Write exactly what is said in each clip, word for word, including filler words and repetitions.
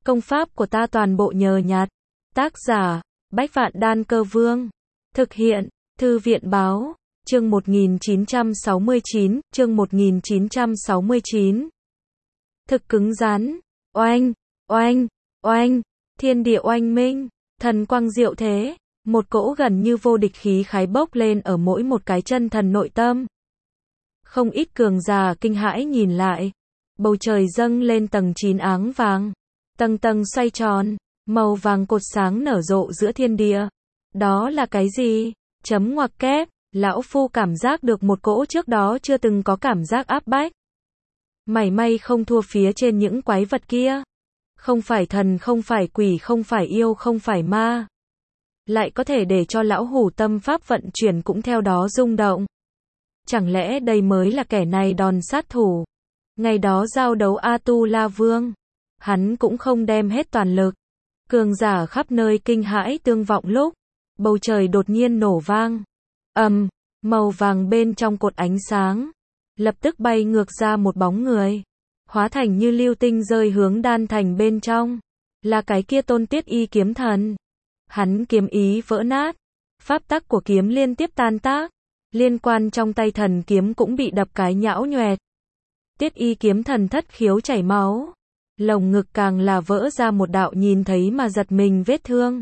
Công pháp của ta toàn bộ nhờ nhặt. Tác giả, Bách Vạn Đan Cơ Vương. Thực hiện, Thư viện báo, chương một nghìn chín trăm sáu mươi chín, chương một nghìn chín trăm sáu mươi chín. Thực cứng rắn, oanh, oanh, oanh, thiên địa oanh minh, thần quang diệu thế, một cỗ gần như vô địch khí khái bốc lên ở mỗi một cái chân thần nội tâm. Không ít cường giả kinh hãi nhìn lại, bầu trời dâng lên tầng chín áng vàng, tầng tầng xoay tròn, màu vàng cột sáng nở rộ giữa thiên địa. Đó là cái gì? Chấm ngoặc kép, lão phu cảm giác được một cỗ trước đó chưa từng có cảm giác áp bách. Mảy may không thua phía trên những quái vật kia. Không phải thần, không phải quỷ, không phải yêu, không phải ma. Lại có thể để cho lão hủ tâm pháp vận chuyển cũng theo đó rung động. Chẳng lẽ đây mới là kẻ này đòn sát thủ? Ngày đó giao đấu A Tu La Vương, hắn cũng không đem hết toàn lực. Cường giả khắp nơi kinh hãi tương vọng lúc bầu trời đột nhiên nổ vang. Ầm, màu vàng bên trong cột ánh sáng lập tức bay ngược ra một bóng người, hóa thành như lưu tinh rơi hướng đan thành bên trong. Là cái kia Tôn Tiết Y kiếm thần. Hắn kiếm ý vỡ nát, pháp tắc của kiếm liên tiếp tan tác, liên quan trong tay thần kiếm cũng bị đập cái nhão nhoẹt. Tiết Y kiếm thần thất khiếu chảy máu, lồng ngực càng là vỡ ra một đạo nhìn thấy mà giật mình vết thương.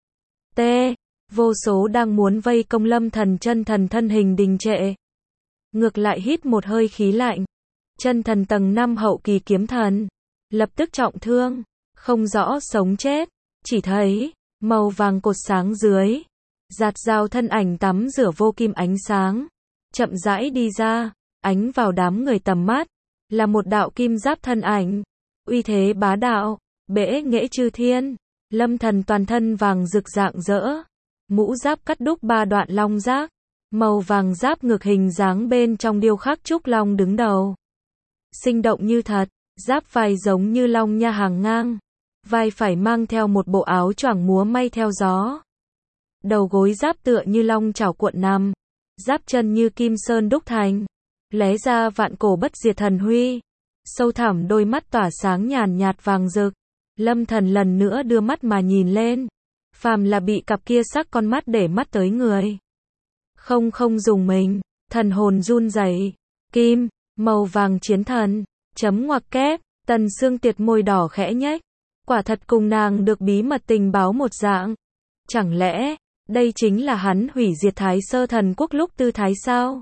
T. Vô số đang muốn vây công Lâm Thần chân thần thân hình đình trệ. Ngược lại hít một hơi khí lạnh. Chân thần tầng năm hậu kỳ kiếm thần lập tức trọng thương, không rõ sống chết, chỉ thấy màu vàng cột sáng dưới, giạt rào thân ảnh tắm rửa vô kim ánh sáng, chậm rãi đi ra, ánh vào đám người tầm mắt, là một đạo kim giáp thân ảnh, uy thế bá đạo, bẽ nghệ chư thiên. Lâm Thần toàn thân vàng rực rạng rỡ, mũ giáp cắt đúc ba đoạn long giác, màu vàng giáp ngược hình dáng bên trong điêu khắc trúc long đứng đầu. Sinh động như thật, giáp vai giống như long nha hàng ngang, vai phải mang theo một bộ áo choàng múa may theo gió. Đầu gối giáp tựa như long chảo cuộn nằm, giáp chân như kim sơn đúc thành, lóe ra vạn cổ bất diệt thần huy. Sâu thẳm đôi mắt tỏa sáng nhàn nhạt vàng rực. Lâm Thần lần nữa đưa mắt mà nhìn lên. Phàm là bị cặp kia sắc con mắt để mắt tới người, không không dùng mình, thần hồn run rẩy. Kim, màu vàng chiến thần, chấm ngoặc kép, Tần Sương Tiệt môi đỏ khẽ nhếch. Quả thật cùng nàng được bí mật tình báo một dạng. Chẳng lẽ, đây chính là hắn hủy diệt Thái Sơ Thần Quốc lúc tư thái sao?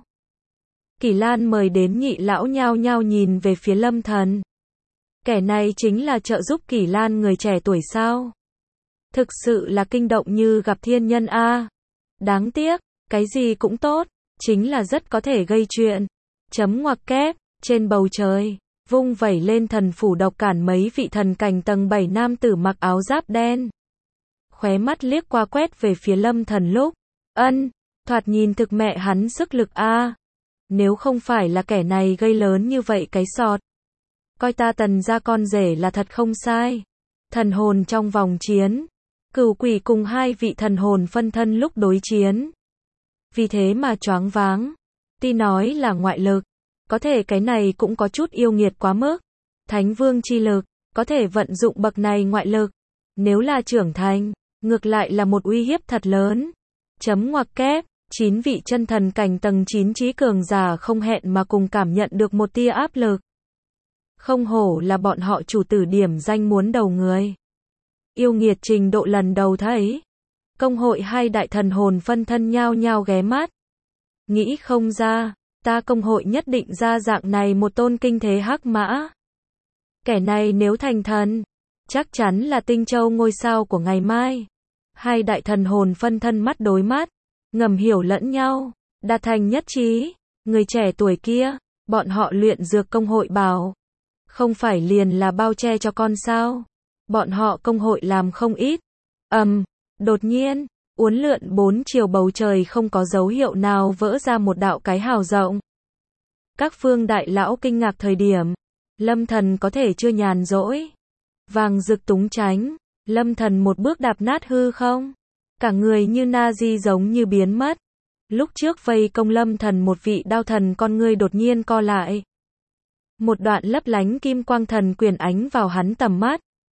Kỷ Lan mời đến nhị lão nhao nhao nhìn về phía Lâm Thần. Kẻ này chính là trợ giúp Kỷ Lan người trẻ tuổi sao? Thực sự là kinh động như gặp thiên nhân a. Đáng tiếc, cái gì cũng tốt, chính là rất có thể gây chuyện. Chấm ngoặc kép, trên bầu trời, vung vẩy lên thần phủ độc cản mấy vị thần cảnh tầng bảy nam tử mặc áo giáp đen. Khóe mắt liếc qua quét về phía Lâm Thần lúc, ân, thoạt nhìn thực mẹ hắn sức lực a. Nếu không phải là kẻ này gây lớn như vậy cái sọt, coi ta Tần gia con rể là thật không sai. Thần hồn trong vòng chiến, Cửu Quỷ cùng hai vị thần hồn phân thân lúc đối chiến, vì thế mà choáng váng. Tuy nói là ngoại lực, có thể cái này cũng có chút yêu nghiệt quá mức. Thánh vương chi lực, có thể vận dụng bậc này ngoại lực, nếu là trưởng thành, ngược lại là một uy hiếp thật lớn. Chấm ngoặc kép, chín vị chân thần cảnh tầng chín trí cường giả không hẹn mà cùng cảm nhận được một tia áp lực. Không hổ là bọn họ chủ tử điểm danh muốn đầu người. Yêu nghiệt trình độ lần đầu thấy. Công hội hai đại thần hồn phân thân nhao nhao ghé mắt. Nghĩ không ra, ta công hội nhất định ra dạng này một tôn kinh thế hắc mã. Kẻ này nếu thành thần, chắc chắn là tinh châu ngôi sao của ngày mai. Hai đại thần hồn phân thân mắt đối mắt, ngầm hiểu lẫn nhau, đạt thành nhất trí. Người trẻ tuổi kia, bọn họ luyện dược công hội bảo, không phải liền là bao che cho con sao? Bọn họ công hội làm không ít. Ầm, um, đột nhiên, uốn lượn bốn chiều bầu trời không có dấu hiệu nào vỡ ra một đạo cái hào rộng. Các phương đại lão kinh ngạc thời điểm, Lâm Thần có thể chưa nhàn rỗi. Vàng rực túng tránh, Lâm Thần một bước đạp nát hư không, cả người như Nazi giống như biến mất. Lúc trước vây công Lâm Thần một vị đao thần con ngươi đột nhiên co lại. Một đoạn lấp lánh kim quang thần quyền ánh vào hắn tầm mắt.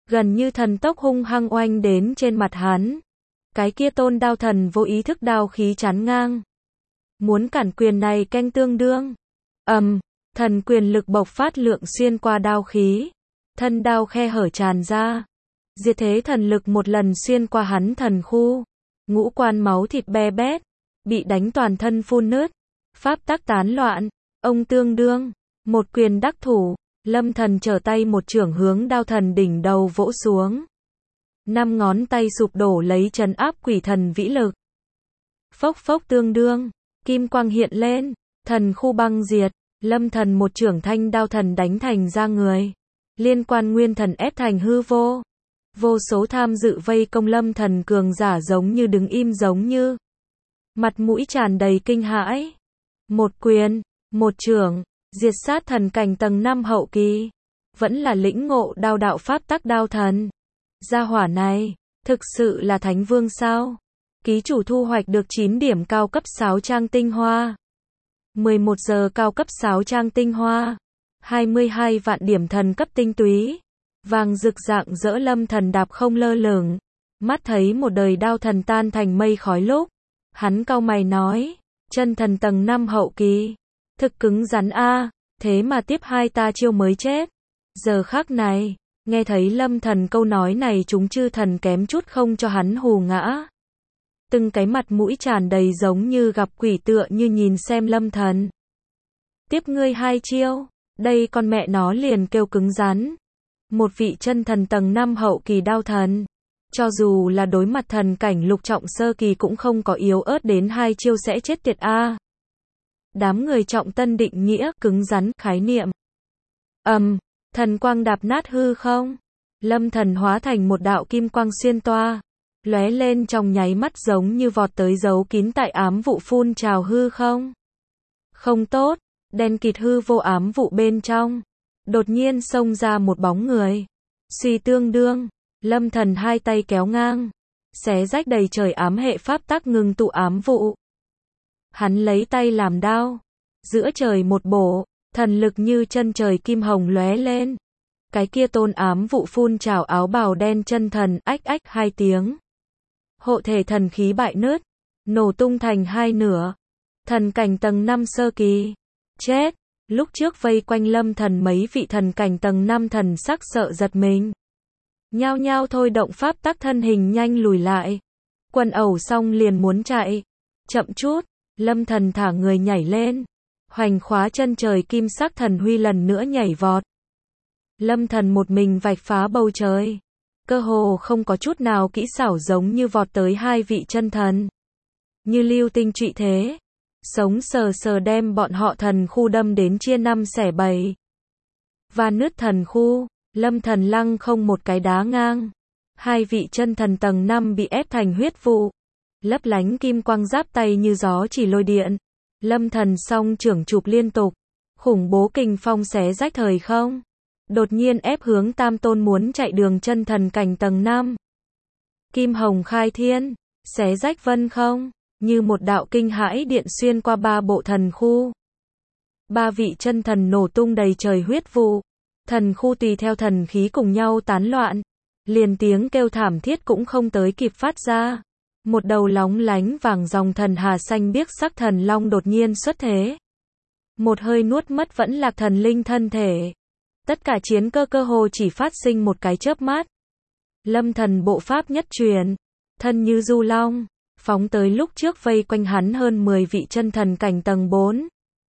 gần như thần tốc hung hăng oanh đến trên mặt hắn. Cái kia tôn đao thần vô ý thức đao khí chắn ngang. Muốn cản quyền này canh tương đương. Ầm, um, thần quyền lực bộc phát lượng xuyên qua đao khí. Thân đao khe hở tràn ra. Diệt thế thần lực một lần xuyên qua hắn thần khu. Ngũ quan máu thịt be bét. Bị đánh toàn thân phun nứt. Pháp tắc tán loạn. Ông tương đương. Một quyền đắc thủ. Lâm thần trở tay một chưởng hướng đao thần đỉnh đầu vỗ xuống. Năm ngón tay sụp đổ lấy trấn áp quỷ thần vĩ lực. Phốc phốc tương đương. Kim quang hiện lên. Thần khu băng diệt. Lâm thần một chưởng thanh đao thần đánh thành ra người. Liên quan nguyên thần ép thành hư vô. Vô số tham dự vây công lâm thần cường giả giống như đứng im giống như. Mặt mũi tràn đầy kinh hãi. Một quyền, một chưởng, diệt sát thần cảnh tầng năm hậu kỳ. Vẫn là lĩnh ngộ đao đạo pháp tắc đao thần. Gia hỏa này, thực sự là thánh vương sao? Ký chủ thu hoạch được chín điểm cao cấp sáu trang tinh hoa. mười một giờ cao cấp sáu trang tinh hoa. hai mươi hai vạn điểm thần cấp tinh túy. Vàng rực rạng rỡ lâm thần đạp không lơ lửng. Mắt thấy một đời đao thần tan thành mây khói lúc. Hắn cau mày nói, chân thần tầng năm hậu kỳ. Thực cứng rắn a, thế mà tiếp hai ta chiêu mới chết. Giờ khắc này, nghe thấy lâm thần câu nói này chúng chư thần kém chút không cho hắn hù ngã. Từng cái mặt mũi tràn đầy giống như gặp quỷ tựa như nhìn xem lâm thần. Tiếp ngươi hai chiêu, đây con mẹ nó liền kêu cứng rắn. Một vị chân thần tầng năm hậu kỳ đao thần. Cho dù là đối mặt thần cảnh lục trọng sơ kỳ cũng không có yếu ớt đến hai chiêu sẽ chết tiệt a. Đám người trọng tân định nghĩa, cứng rắn, khái niệm. Ầm, um, thần quang đạp nát hư không. Lâm thần hóa thành một đạo kim quang xuyên toa. Lóe lên trong nháy mắt giống như vọt tới giấu kín tại ám vụ phun trào hư không. Không tốt, đen kịt hư vô ám vụ bên trong. Đột nhiên xông ra một bóng người. Suy tương đương, lâm thần hai tay kéo ngang. Xé rách đầy trời ám hệ pháp tắc ngừng tụ ám vụ. Hắn lấy tay làm đao. Giữa trời một bổ, thần lực như chân trời kim hồng lóe lên. Cái kia tôn ám vụ phun trào áo bào đen chân thần ách ách hai tiếng. Hộ thể thần khí bại nứt, nổ tung thành hai nửa. Thần cảnh tầng năm sơ kỳ. Chết, lúc trước vây quanh lâm thần mấy vị thần cảnh tầng năm thần sắc sợ giật mình. Nhao nhao thôi động pháp tắc thân hình nhanh lùi lại. Quần ẩu xong liền muốn chạy. Chậm chút, lâm thần thả người nhảy lên. Hoành khóa chân trời kim sắc thần huy lần nữa nhảy vọt. Lâm thần một mình vạch phá bầu trời. Cơ hồ không có chút nào kỹ xảo giống như vọt tới hai vị chân thần. Như lưu tinh trụy thế. Sống sờ sờ đem bọn họ thần khu đâm đến chia năm xẻ bảy. Và nứt thần khu, lâm thần lăng không một cái đá ngang. Hai vị chân thần tầng năm bị ép thành huyết vụ. Lấp lánh kim quang giáp tay như gió chỉ lôi điện. Lâm thần song trưởng chụp liên tục. Khủng bố kình phong xé rách thời không. Đột nhiên ép hướng tam tôn muốn chạy đường chân thần cảnh tầng năm. Kim hồng khai thiên, xé rách vân không, như một đạo kinh hãi điện xuyên qua ba bộ thần khu. Ba vị chân thần nổ tung đầy trời huyết vụ. Thần khu tùy theo thần khí cùng nhau tán loạn. Liền tiếng kêu thảm thiết cũng không tới kịp phát ra. Một đầu lóng lánh vàng dòng thần hà xanh biếc sắc thần long đột nhiên xuất thế. Một hơi nuốt mất vẫn lạc thần linh thân thể. Tất cả chiến cơ cơ hồ chỉ phát sinh một cái chớp mắt. Lâm thần bộ pháp nhất truyền, thân như du long, phóng tới lúc trước vây quanh hắn hơn mười vị chân thần cảnh tầng bốn.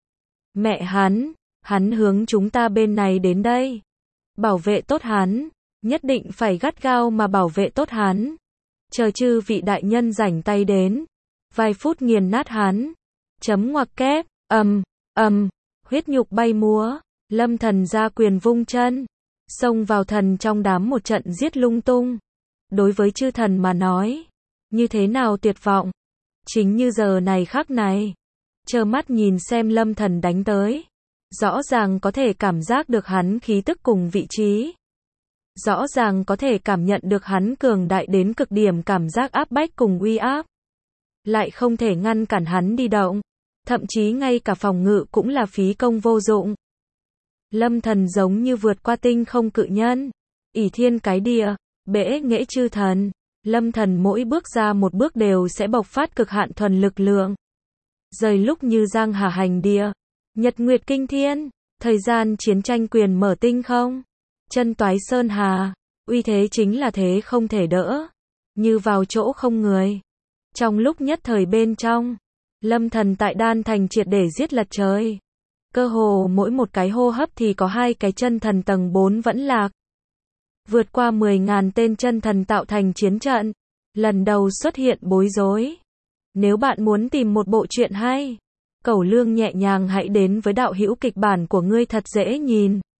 Mẹ hắn, hắn hướng chúng ta bên này đến đây. Bảo vệ tốt hắn, nhất định phải gắt gao mà bảo vệ tốt hắn. Chờ chư vị đại nhân rảnh tay đến, vài phút nghiền nát hắn. Chấm ngoặc kép, ầm, ầm, huyết nhục bay múa. Lâm thần ra quyền vung chân, xông vào thần trong đám một trận giết lung tung. Đối với chư thần mà nói, như thế nào tuyệt vọng. Chính như giờ này khắc này, trơ mắt nhìn xem lâm thần đánh tới. Rõ ràng có thể cảm giác được hắn khí tức cùng vị trí. Rõ ràng có thể cảm nhận được hắn cường đại đến cực điểm cảm giác áp bách cùng uy áp. Lại không thể ngăn cản hắn đi động. Thậm chí ngay cả phòng ngự cũng là phí công vô dụng. Lâm thần giống như vượt qua tinh không cự nhân. ỷ thiên cái địa, bẽ nghệ chư thần. Lâm thần mỗi bước ra một bước đều sẽ bộc phát cực hạn thuần lực lượng. Rời lúc như giang hà hành địa, nhật nguyệt kinh thiên, thời gian chiến tranh quyền mở tinh không. Chân toái sơn hà, uy thế chính là thế không thể đỡ, như vào chỗ không người. Trong lúc nhất thời bên trong, Lâm thần tại đan thành triệt để giết lật trời. Cơ hồ mỗi một cái hô hấp thì có hai cái chân thần tầng bốn vẫn lạc. Vượt qua mười ngàn tên chân thần tạo thành chiến trận. Lần đầu xuất hiện bối rối. Nếu bạn muốn tìm một bộ truyện hay, Cẩu Lương nhẹ nhàng hãy đến với đạo hữu kịch bản của ngươi thật dễ nhìn.